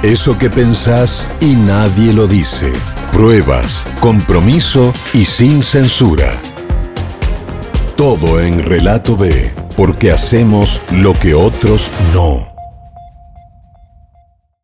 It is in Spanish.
Eso que pensás y nadie lo dice. Pruebas, compromiso y sin censura. Todo en Relato B, porque hacemos lo que otros no.